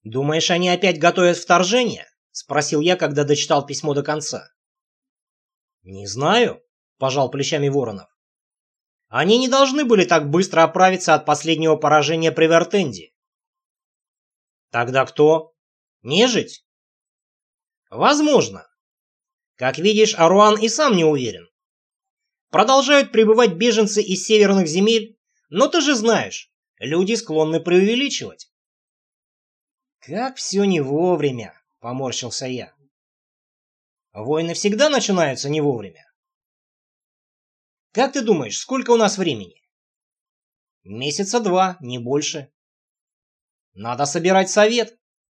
«Думаешь, они опять готовят вторжение?» — спросил я, когда дочитал письмо до конца. «Не знаю», — пожал плечами Воронов. «Они не должны были так быстро оправиться от последнего поражения при Вертенде». «Тогда кто? Нежить?» «Возможно. Как видишь, Аруан и сам не уверен. Продолжают прибывать беженцы из северных земель, но ты же знаешь, люди склонны преувеличивать». «Как все не вовремя», — поморщился я. «Войны всегда начинаются не вовремя». «Как ты думаешь, сколько у нас времени?» «Месяца 2, не больше». «Надо собирать совет».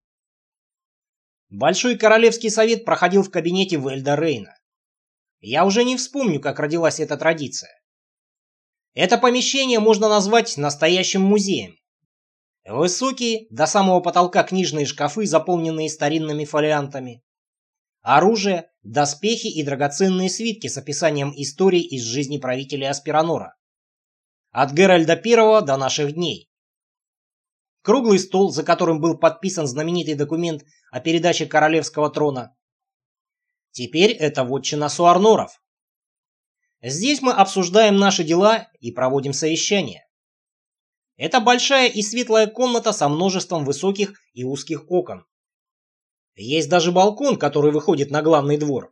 Большой Королевский совет проходил в кабинете Вельда Рейна. Я уже не вспомню, как родилась эта традиция. Это помещение можно назвать настоящим музеем. Высокие, до самого потолка книжные шкафы, заполненные старинными фолиантами. Оружие, доспехи и драгоценные свитки с описанием историй из жизни правителей Аспиранора. От Геральда I до наших дней. Круглый стол, за которым был подписан знаменитый документ о передаче королевского трона. Теперь это вотчина Суарноров. Здесь мы обсуждаем наши дела и проводим совещания. Это большая и светлая комната со множеством высоких и узких окон. Есть даже балкон, который выходит на главный двор.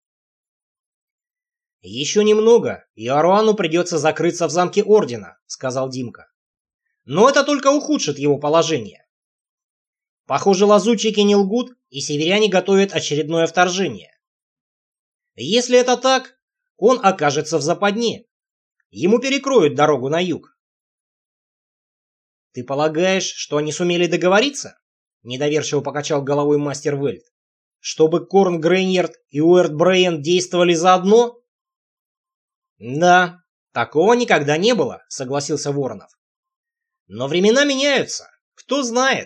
«Еще немного, и Аруану придется закрыться в замке Ордена», — сказал Димка. «Но это только ухудшит его положение. Похоже, лазутчики не лгут, и северяне готовят очередное вторжение. Если это так, он окажется в западне. Ему перекроют дорогу на юг». «Ты полагаешь, что они сумели договориться?» — недоверчиво покачал головой мастер Вельд. «Чтобы Корн Грейньярд и Уэрт Брейн действовали заодно?» «Да, такого никогда не было», — согласился Воронов. «Но времена меняются, кто знает».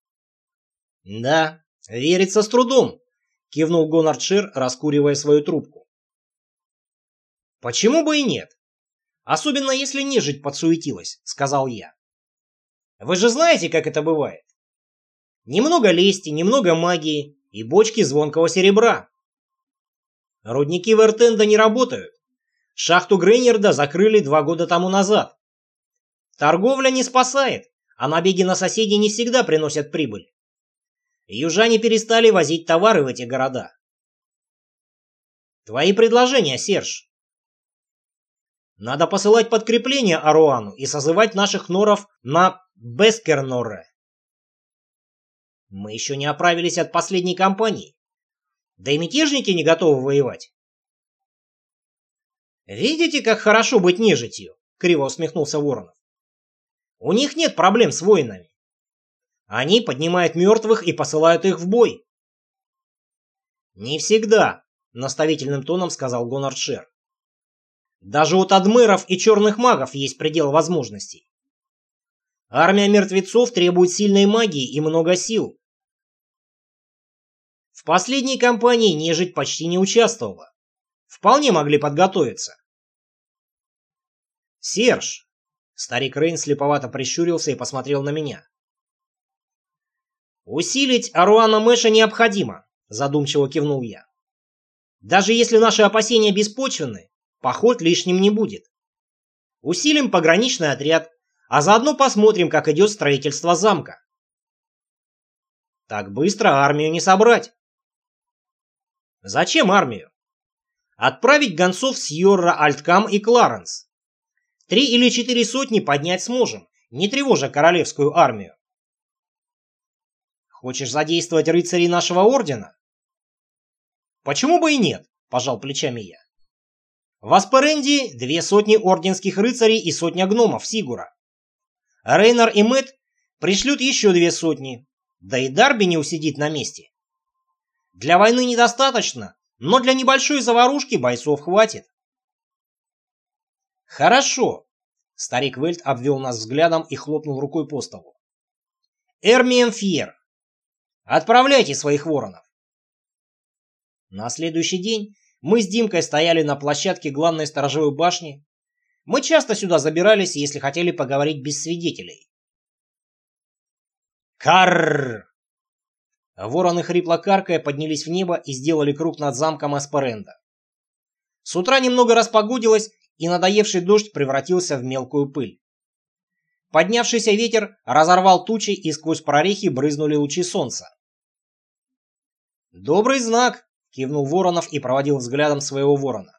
«Да, верится с трудом», — кивнул Гонард Шир, раскуривая свою трубку. «Почему бы и нет? Особенно если нежить подсуетилась», — сказал я. «Вы же знаете, как это бывает. Немного лести, немного магии и бочки звонкого серебра. Рудники Вертенда не работают. Шахту Грейньярда закрыли 2 года тому назад. Торговля не спасает, а набеги на соседей не всегда приносят прибыль. Южане перестали возить товары в эти города. Твои предложения, Серж?» «Надо посылать подкрепление Аруану и созывать наших норов на Бескерноре. Мы еще не оправились от последней кампании. Да и мятежники не готовы воевать». «Видите, как хорошо быть нежитью?» — криво усмехнулся Воронов. «У них нет проблем с воинами. Они поднимают мертвых и посылают их в бой». «Не всегда», — наставительным тоном сказал Гонард Шир. «Даже у тадмеров и черных магов есть предел возможностей. Армия мертвецов требует сильной магии и много сил. В последней кампании нежить почти не участвовала. Вполне могли подготовиться». «Серж», — старик Рейн слеповато прищурился и посмотрел на меня. «Усилить Аруана Мэша необходимо», — задумчиво кивнул я. «Даже если наши опасения беспочвенны, поход лишним не будет. Усилим пограничный отряд, а заодно посмотрим, как идет строительство замка». «Так быстро армию не собрать». «Зачем армию? Отправить гонцов с Йорра, Альткам и Кларенс. 3 или 4 сотни поднять сможем, не тревожа королевскую армию». «Хочешь задействовать рыцарей нашего ордена?» «Почему бы и нет?» – пожал плечами я. «В Асперенди 2 сотни орденских рыцарей и 100 гномов Сигура. Рейнар и Мэтт пришлют еще 2 сотни, да и Дарби не усидит на месте. Для войны недостаточно, но для небольшой заварушки бойцов хватит». «Хорошо», — старик Вельд обвел нас взглядом и хлопнул рукой по столу. «Эрмием Фьер, отправляйте своих воронов». На следующий день мы с Димкой стояли на площадке главной сторожевой башни. Мы часто сюда забирались, если хотели поговорить без свидетелей. «Карр!» Вороны, хрипло каркая, поднялись в небо и сделали круг над замком Эсперенда. С утра немного распогодилось, и надоевший дождь превратился в мелкую пыль. Поднявшийся ветер разорвал тучи, и сквозь прорехи брызнули лучи солнца. «Добрый знак!» — кивнул Воронов и проводил взглядом своего ворона.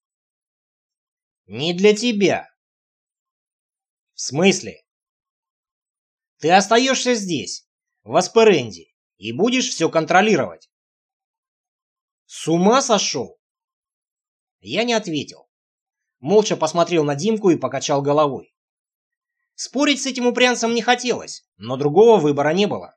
«Не для тебя». «В смысле?» «Ты остаешься здесь, в Эсперенде, и будешь все контролировать». «С ума сошел?» Я не ответил. Молча посмотрел на Димку и покачал головой. Спорить с этим упрямцем не хотелось, но другого выбора не было.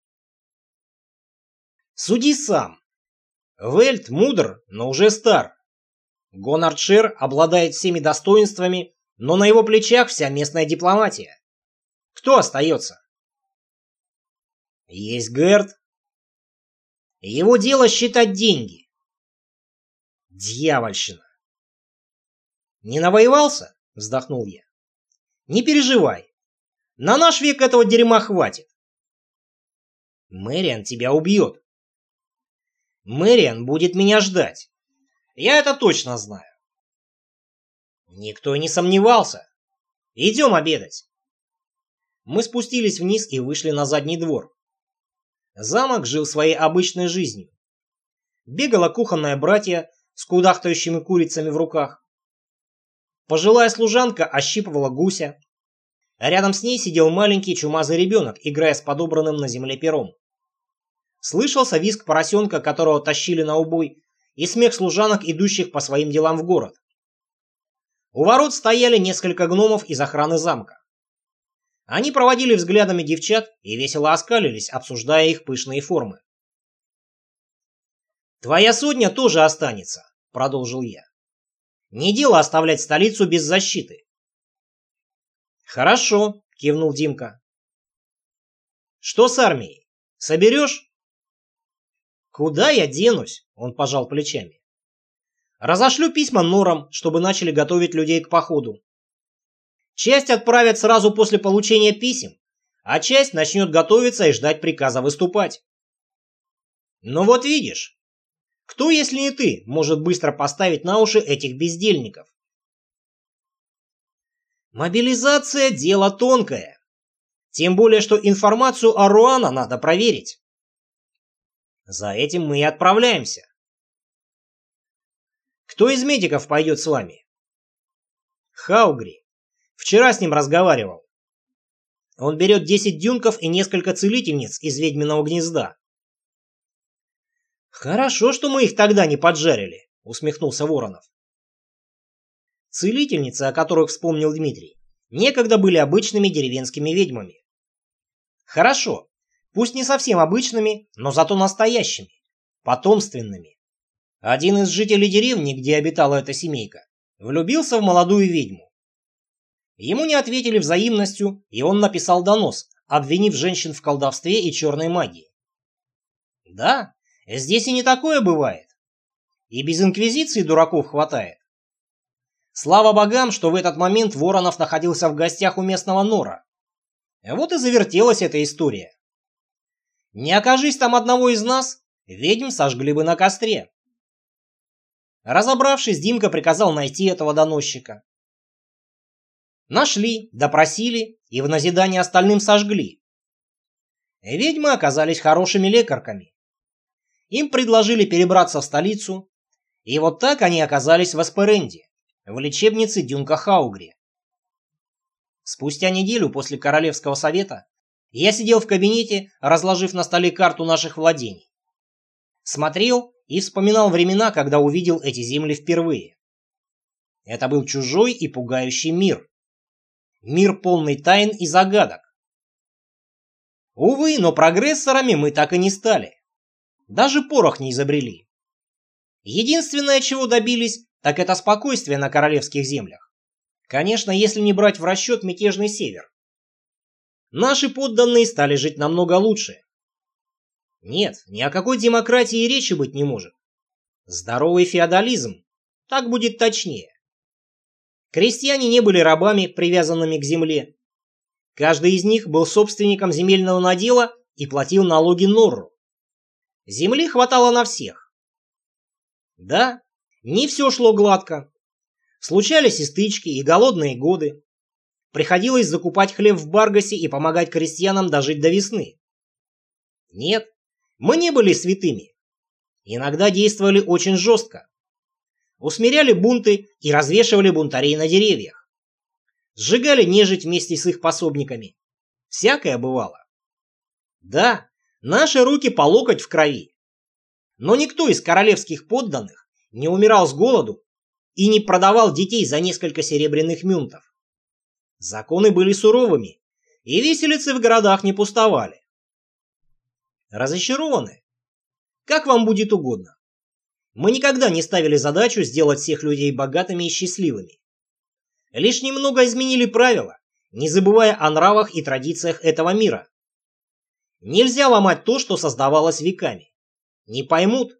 Суди сам. Вельт мудр, но уже стар. Гонардшир обладает всеми достоинствами, но на его плечах вся местная дипломатия. Кто остается? Есть Герд. Его дело считать деньги. Дьявольщина. Не навоевался? Вздохнул я. Не переживай. На наш век этого дерьма хватит. Мэриан тебя убьет. Мэриан будет меня ждать. Я это точно знаю. Никто и не сомневался. Идем обедать. Мы спустились вниз и вышли на задний двор. Замок жил своей обычной жизнью. Бегала кухонная братья с кудахтающими курицами в руках. Пожилая служанка ощипывала гуся. Рядом с ней сидел маленький чумазый ребенок, играя с подобранным на земле пером. Слышался визг поросенка, которого тащили на убой, и смех служанок, идущих по своим делам в город. У ворот стояли несколько гномов из охраны замка. Они проводили взглядами девчат и весело оскалились, обсуждая их пышные формы. «Твоя сотня тоже останется», — продолжил я. «Не дело оставлять столицу без защиты». «Хорошо», — кивнул Димка. «Что с армией? Соберешь?» «Куда я денусь?» — он пожал плечами. «Разошлю письма норам, чтобы начали готовить людей к походу. Часть отправят сразу после получения писем, а часть начнет готовиться и ждать приказа выступать. Но вот видишь, кто, если не ты, может быстро поставить на уши этих бездельников? Мобилизация – дело тонкое. Тем более, что информацию о Руана надо проверить. За этим мы и отправляемся. Кто из медиков пойдет с вами? Хаугри. Вчера с ним разговаривал. Он берет 10 дюнков и несколько целительниц из ведьминого гнезда. «Хорошо, что мы их тогда не поджарили», — усмехнулся Воронов. Целительницы, о которых вспомнил Дмитрий, некогда были обычными деревенскими ведьмами. Хорошо, пусть не совсем обычными, но зато настоящими, потомственными. Один из жителей деревни, где обитала эта семейка, влюбился в молодую ведьму. Ему не ответили взаимностью, и он написал донос, обвинив женщин в колдовстве и черной магии. Да, здесь и не такое бывает. И без инквизиции дураков хватает. Слава богам, что в этот момент Воронов находился в гостях у местного нора. Вот и завертелась эта история. Не окажись там одного из нас, ведьм сожгли бы на костре. Разобравшись, Димка приказал найти этого доносчика. Нашли, допросили и в назидание остальным сожгли. Ведьмы оказались хорошими лекарками. Им предложили перебраться в столицу, и вот так они оказались в Эсперенде, в лечебнице Дюнка Хаугри. Спустя неделю после Королевского совета я сидел в кабинете, разложив на столе карту наших владений. Смотрел и вспоминал времена, когда увидел эти земли впервые. Это был чужой и пугающий мир. Мир полный тайн и загадок. Увы, но прогрессорами мы так и не стали. Даже порох не изобрели. Единственное, чего добились, так это спокойствие на королевских землях. Конечно, если не брать в расчет мятежный север. Наши подданные стали жить намного лучше. Нет, ни о какой демократии и речи быть не может. Здоровый феодализм, так будет точнее. Крестьяне не были рабами, привязанными к земле. Каждый из них был собственником земельного надела и платил налоги Норру. Земли хватало на всех. Да, не все шло гладко. Случались и стычки, и голодные годы. Приходилось закупать хлеб в Баргасе и помогать крестьянам дожить до весны. Нет, мы не были святыми. Иногда действовали очень жестко. Усмиряли бунты и развешивали бунтарей на деревьях. Сжигали нежить вместе с их пособниками. Всякое бывало. Да, наши руки по локоть в крови. Но никто из королевских подданных не умирал с голоду и не продавал детей за несколько серебряных мюнтов. Законы были суровыми, и виселицы в городах не пустовали. Разочарованы? Как вам будет угодно. Мы никогда не ставили задачу сделать всех людей богатыми и счастливыми. Лишь немного изменили правила, не забывая о нравах и традициях этого мира. Нельзя ломать то, что создавалось веками. Не поймут.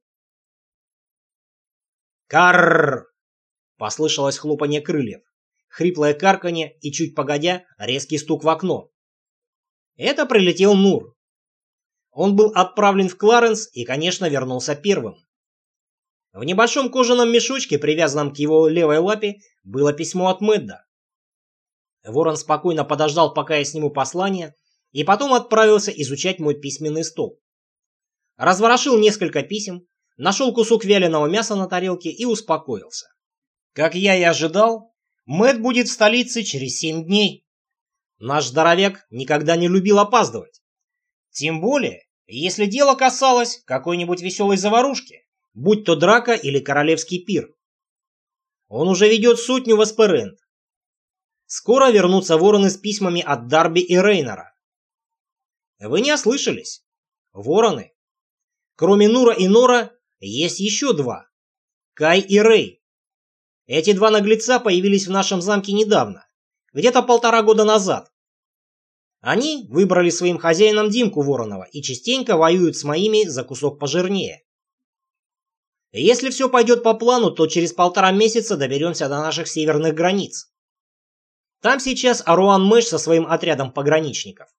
«Карррр!» — послышалось хлопанье крыльев, хриплое карканье и, чуть погодя, резкий стук в окно. Это прилетел Нур. Он был отправлен в Кларенс и, конечно, вернулся первым. В небольшом кожаном мешочке, привязанном к его левой лапе, было письмо от Мэдда. Ворон спокойно подождал, пока я сниму послание, и потом отправился изучать мой письменный стол. Разворошил несколько писем, нашел кусок вяленого мяса на тарелке и успокоился. Как я и ожидал, Мэтт будет в столице через 7 дней. Наш здоровяк никогда не любил опаздывать. Тем более, если дело касалось какой-нибудь веселой заварушки, будь то драка или королевский пир. Он уже ведет сотню в Эсперент. Скоро вернутся вороны с письмами от Дарби и Рейнора. Вы не ослышались. Вороны. Кроме Нура и Нора, есть еще два. Кай и Рей. Эти два наглеца появились в нашем замке недавно, где-то 1,5 года назад. Они выбрали своим хозяином Димку Воронова и частенько воюют с моими за кусок пожирнее. Если все пойдет по плану, то через 1,5 месяца доберемся до наших северных границ. Там сейчас Аруан Мэш со своим отрядом пограничников.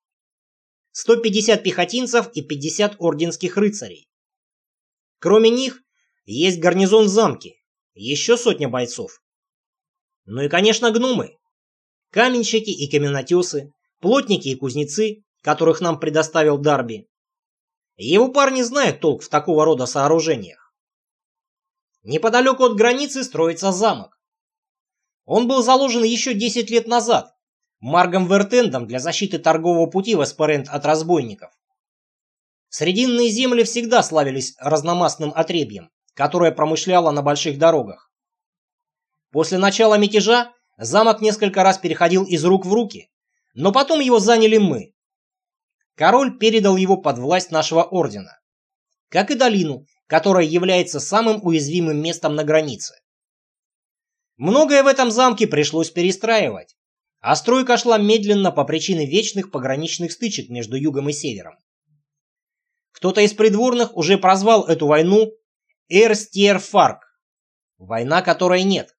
150 пехотинцев и 50 орденских рыцарей. Кроме них, есть гарнизон в замке, еще 100 бойцов. Ну и, конечно, гномы. Каменщики и каменотесы, плотники и кузнецы, которых нам предоставил Дарби. Его парни знают толк в такого рода сооружениях. Неподалеку от границы строится замок. Он был заложен еще 10 лет назад Маргом Вертендом для защиты торгового пути в Эсперент от разбойников. Срединные земли всегда славились разномастным отребьем, которое промышляло на больших дорогах. После начала мятежа замок несколько раз переходил из рук в руки, но потом его заняли мы. Король передал его под власть нашего ордена, как и долину, которая является самым уязвимым местом на границе. Многое в этом замке пришлось перестраивать, а стройка шла медленно по причине вечных пограничных стычек между югом и севером. Кто-то из придворных уже прозвал эту войну Эрстьерфарк, война которой нет.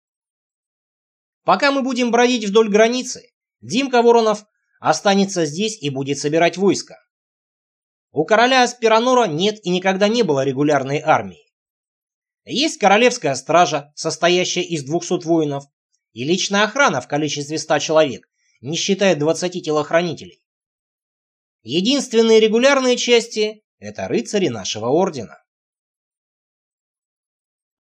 Пока мы будем бродить вдоль границы, Димка Воронов останется здесь и будет собирать войско. У короля Аспиранора нет и никогда не было регулярной армии. Есть королевская стража, состоящая из 200 воинов, и личная охрана в количестве 100 человек, не считая 20 телохранителей. Единственные регулярные части – это рыцари нашего ордена.